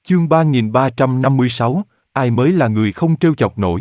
Chương 3356, ai mới là người không trêu chọc nổi.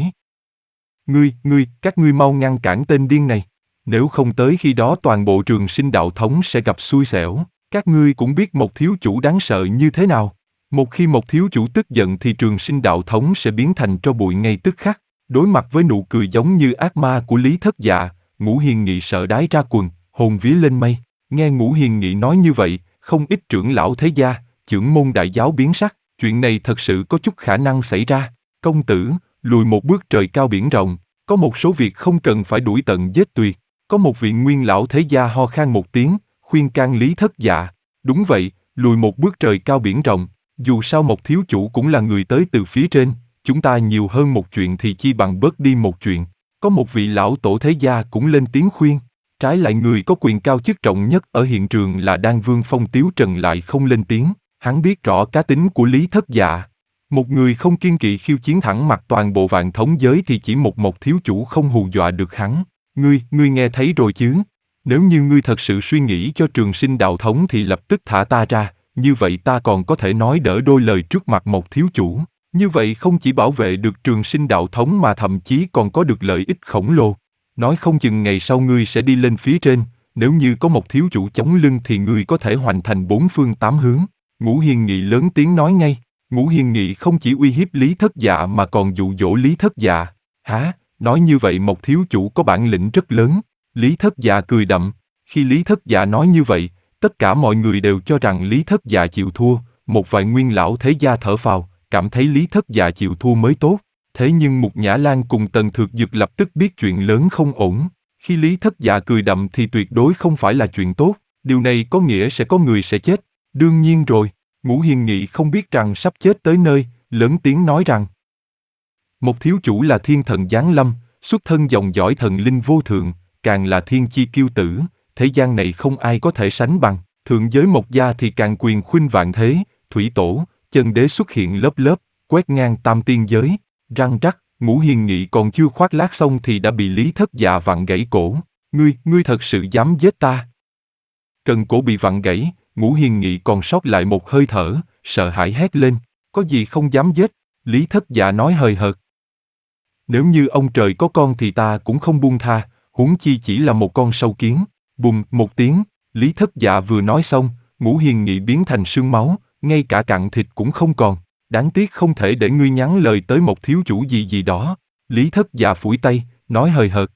Các ngươi mau ngăn cản tên điên này. Nếu không tới khi đó toàn bộ Trường Sinh đạo thống sẽ gặp xui xẻo. Các ngươi cũng biết một thiếu chủ đáng sợ như thế nào. Một khi một thiếu chủ tức giận thì Trường Sinh đạo thống sẽ biến thành tro bụi ngay tức khắc. Đối mặt với nụ cười giống như ác ma của Lý Thất Dạ, Ngũ Hiền Nghị sợ đái ra quần, hồn vía lên mây. Nghe Ngũ Hiền Nghị nói như vậy, không ít trưởng lão thế gia, chưởng môn đại giáo biến sắc. Chuyện này thật sự có chút khả năng xảy ra. Công tử, lùi một bước trời cao biển rộng, có một số việc không cần phải đuổi tận giết tuyệt. Có một vị nguyên lão thế gia ho khan một tiếng, khuyên can Lý Thất Dạ. Đúng vậy, lùi một bước trời cao biển rộng, dù sao một thiếu chủ cũng là người tới từ phía trên, chúng ta nhiều hơn một chuyện thì chi bằng bớt đi một chuyện. Có một vị lão tổ thế gia cũng lên tiếng khuyên. Trái lại người có quyền cao chức trọng nhất ở hiện trường là Đan Vương Phong Tiếu Trần lại không lên tiếng. Hắn biết rõ cá tính của Lý Thất Dạ. Một người không kiêng kỵ khiêu chiến thẳng mặt toàn bộ vạn thống giới thì chỉ một thiếu chủ không hù dọa được hắn. Ngươi nghe thấy rồi chứ? Nếu như ngươi thật sự suy nghĩ cho Trường Sinh đạo thống thì lập tức thả ta ra, như vậy ta còn có thể nói đỡ đôi lời trước mặt một thiếu chủ. Như vậy không chỉ bảo vệ được Trường Sinh đạo thống mà thậm chí còn có được lợi ích khổng lồ. Nói không chừng ngày sau ngươi sẽ đi lên phía trên, nếu như có một thiếu chủ chống lưng thì ngươi có thể hoành thành bốn phương tám hướng. Ngũ Hiền Nghị lớn tiếng nói ngay. Ngũ Hiền Nghị không chỉ uy hiếp Lý Thất Dạ mà còn dụ dỗ Lý Thất Dạ. Hả? Nói như vậy một thiếu chủ có bản lĩnh rất lớn. Lý Thất Dạ cười đậm. Khi Lý Thất Dạ nói như vậy, tất cả mọi người đều cho rằng Lý Thất Dạ chịu thua. Một vài nguyên lão thế gia thở phào, cảm thấy Lý Thất Dạ chịu thua mới tốt. Thế nhưng Mục Nhã Lan cùng Tần Thược Dực lập tức biết chuyện lớn không ổn. Khi Lý Thất Dạ cười đậm thì tuyệt đối không phải là chuyện tốt. Điều này có nghĩa sẽ có người sẽ chết. Đương nhiên rồi. Ngũ Hiền Nghị không biết rằng sắp chết tới nơi, lớn tiếng nói rằng một thiếu chủ là thiên thần giáng lâm, xuất thân dòng dõi thần linh vô thượng, càng là thiên chi kiêu tử, thế gian này không ai có thể sánh bằng. Thượng giới Mộc gia thì càng quyền khuynh vạn thế, thủy tổ, chân đế xuất hiện lớp lớp, quét ngang tam tiên giới, răng rắc. Ngũ Hiền Nghị còn chưa khoác lác xong thì đã bị Lý Thất Dạ vặn gãy cổ. Ngươi thật sự dám giết ta? Cần cổ bị vặn gãy, Ngũ Hiền Nghị còn sót lại một hơi thở, sợ hãi hét lên, có gì không dám giết? Lý Thất Dạ nói hời hợt. Nếu như ông trời có con thì ta cũng không buông tha, huống chi chỉ là một con sâu kiến. Bùm một tiếng, Lý Thất Dạ vừa nói xong, Ngũ Hiền Nghị biến thành sương máu, ngay cả cặn thịt cũng không còn. Đáng tiếc không thể để ngươi nhắn lời tới một thiếu chủ gì đó. Lý Thất Dạ phủi tay, nói hời hợt.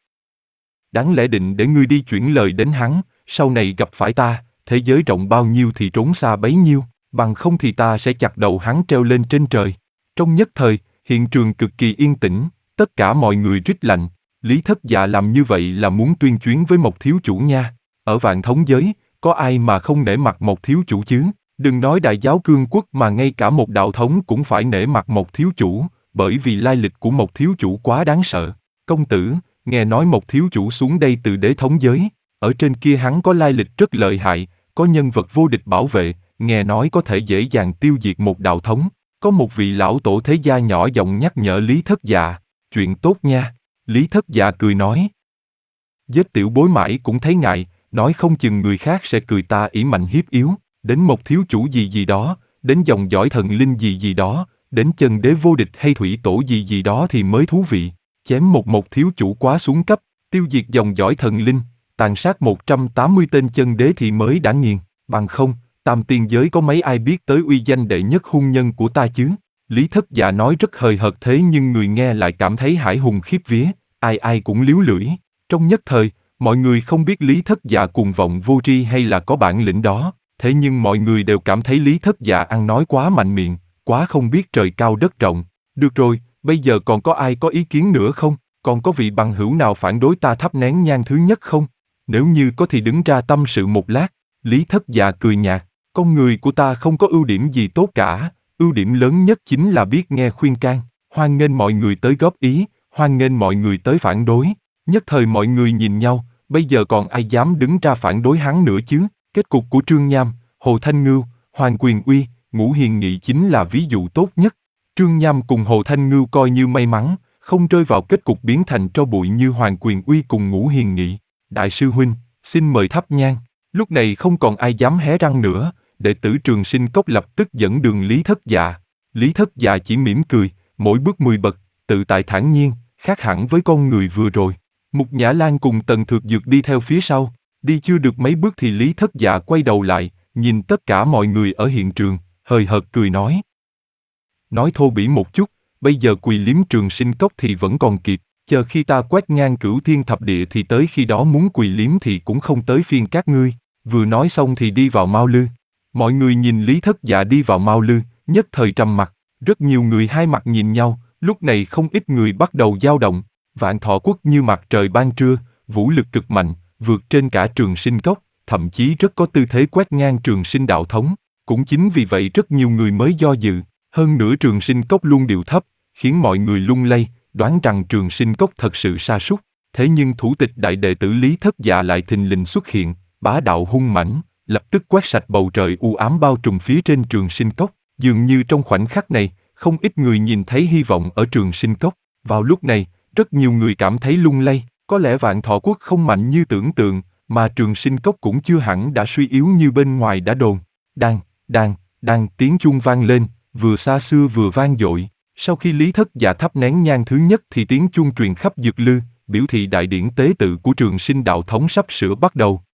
Đáng lẽ định để ngươi đi chuyển lời đến hắn, sau này gặp phải ta, thế giới rộng bao nhiêu thì trốn xa bấy nhiêu, bằng không thì ta sẽ chặt đầu hắn treo lên trên trời. Trong nhất thời, hiện trường cực kỳ yên tĩnh, tất cả mọi người rít lạnh. Lý Thất Dạ làm như vậy là muốn tuyên chiến với một thiếu chủ nha. Ở vạn thống giới, có ai mà không nể mặt một thiếu chủ chứ? Đừng nói đại giáo cương quốc mà ngay cả một đạo thống cũng phải nể mặt một thiếu chủ, bởi vì lai lịch của một thiếu chủ quá đáng sợ. Công tử, nghe nói một thiếu chủ xuống đây từ đế thống giới, ở trên kia hắn có lai lịch rất lợi hại, có nhân vật vô địch bảo vệ, nghe nói có thể dễ dàng tiêu diệt một đạo thống. Có một vị lão tổ thế gia nhỏ giọng nhắc nhở Lý Thất Dạ, chuyện tốt nha. Lý Thất Dạ cười nói. Giết tiểu bối mãi cũng thấy ngại, nói không chừng người khác sẽ cười ta ỷ mạnh hiếp yếu, đến một thiếu chủ gì đó, đến dòng dõi thần linh gì đó, đến chân đế vô địch hay thủy tổ gì đó thì mới thú vị. Chém một thiếu chủ quá xuống cấp, tiêu diệt dòng dõi thần linh, tàn sát 180 tên chân đế thì mới đã nghiền, bằng không, tam tiên giới có mấy ai biết tới uy danh đệ nhất hung nhân của ta chứ? Lý Thất Dạ nói rất hời hợt thế nhưng người nghe lại cảm thấy hãi hùng khiếp vía, ai cũng líu lưỡi. Trong nhất thời, mọi người không biết Lý Thất Dạ cuồng vọng vô tri hay là có bản lĩnh đó, thế nhưng mọi người đều cảm thấy Lý Thất Dạ ăn nói quá mạnh miệng, quá không biết trời cao đất rộng. Được rồi, bây giờ còn có ai có ý kiến nữa không? Còn có vị bằng hữu nào phản đối ta thắp nén nhang thứ nhất không? Nếu như có thì đứng ra tâm sự một lát. Lý Thất Dạ cười nhạt, con người của ta không có ưu điểm gì tốt cả, ưu điểm lớn nhất chính là biết nghe khuyên can, hoan nghênh mọi người tới góp ý, hoan nghênh mọi người tới phản đối. Nhất thời mọi người nhìn nhau, bây giờ còn ai dám đứng ra phản đối hắn nữa chứ? Kết cục của Trương Nham, Hồ Thanh Ngưu, Hoàng Quyền Uy, Ngũ Hiền Nghị chính là ví dụ tốt nhất. Trương Nham cùng Hồ Thanh Ngưu coi như may mắn, không rơi vào kết cục biến thành tro bụi như Hoàng Quyền Uy cùng Ngũ Hiền Nghị. Đại sư huynh, xin mời thắp nhang. Lúc này không còn ai dám hé răng nữa, đệ tử Trường Sinh Cốc lập tức dẫn đường Lý Thất Dạ. Lý Thất Dạ chỉ mỉm cười, mỗi bước 10 bậc, tự tại thản nhiên, khác hẳn với con người vừa rồi. Mục Nhã Lan cùng Tần Thược Dược đi theo phía sau, đi chưa được mấy bước thì Lý Thất Dạ quay đầu lại, nhìn tất cả mọi người ở hiện trường, hời hợt cười nói. Nói thô bỉ một chút, bây giờ quỳ liếm Trường Sinh Cốc thì vẫn còn kịp, chờ khi ta quét ngang cửu thiên thập địa thì tới khi đó muốn quỳ liếm thì cũng không tới phiên các ngươi. Vừa nói xong thì đi vào Mao Lư. Mọi người nhìn Lý Thất Dạ đi vào Mao Lư, nhất thời trầm mặc, rất nhiều người hai mặt nhìn nhau, lúc này không ít người bắt đầu dao động. Vạn Thọ Quốc như mặt trời ban trưa, vũ lực cực mạnh, vượt trên cả Trường Sinh Cốc, thậm chí rất có tư thế quét ngang Trường Sinh đạo thống. Cũng chính vì vậy rất nhiều người mới do dự. Hơn nữa Trường Sinh Cốc luôn điệu thấp, khiến mọi người lung lay, đoán rằng Trường Sinh Cốc thật sự sa sút. Thế nhưng thủ tịch đại đệ tử Lý Thất Dạ lại thình lình xuất hiện, bá đạo hung mãnh, lập tức quét sạch bầu trời u ám bao trùm phía trên Trường Sinh Cốc. Dường như trong khoảnh khắc này, không ít người nhìn thấy hy vọng ở Trường Sinh Cốc. Vào lúc này, rất nhiều người cảm thấy lung lay, có lẽ Vạn Thọ Quốc không mạnh như tưởng tượng, mà Trường Sinh Cốc cũng chưa hẳn đã suy yếu như bên ngoài đã đồn. Đang, tiếng chuông vang lên, vừa xa xưa vừa vang dội. Sau khi Lý Thất Dạ thắp nén nhang thứ nhất thì tiếng chuông truyền khắp Dược Lư, biểu thị đại điển tế tự của Trường Sinh đạo thống sắp sửa bắt đầu.